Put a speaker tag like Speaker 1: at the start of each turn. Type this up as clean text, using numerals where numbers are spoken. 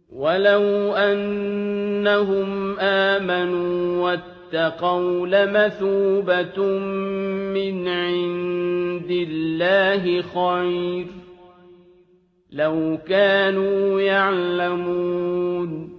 Speaker 1: وَلَوْ أَنَّهُمْ آمَنُوا وَاتَّقَوْا لَمَثُوبَةٌ مِّنْ عِندِ اللَّهِ خَيْرٌ ۖ لَوْ كَانُوا يَعْلَمُونَ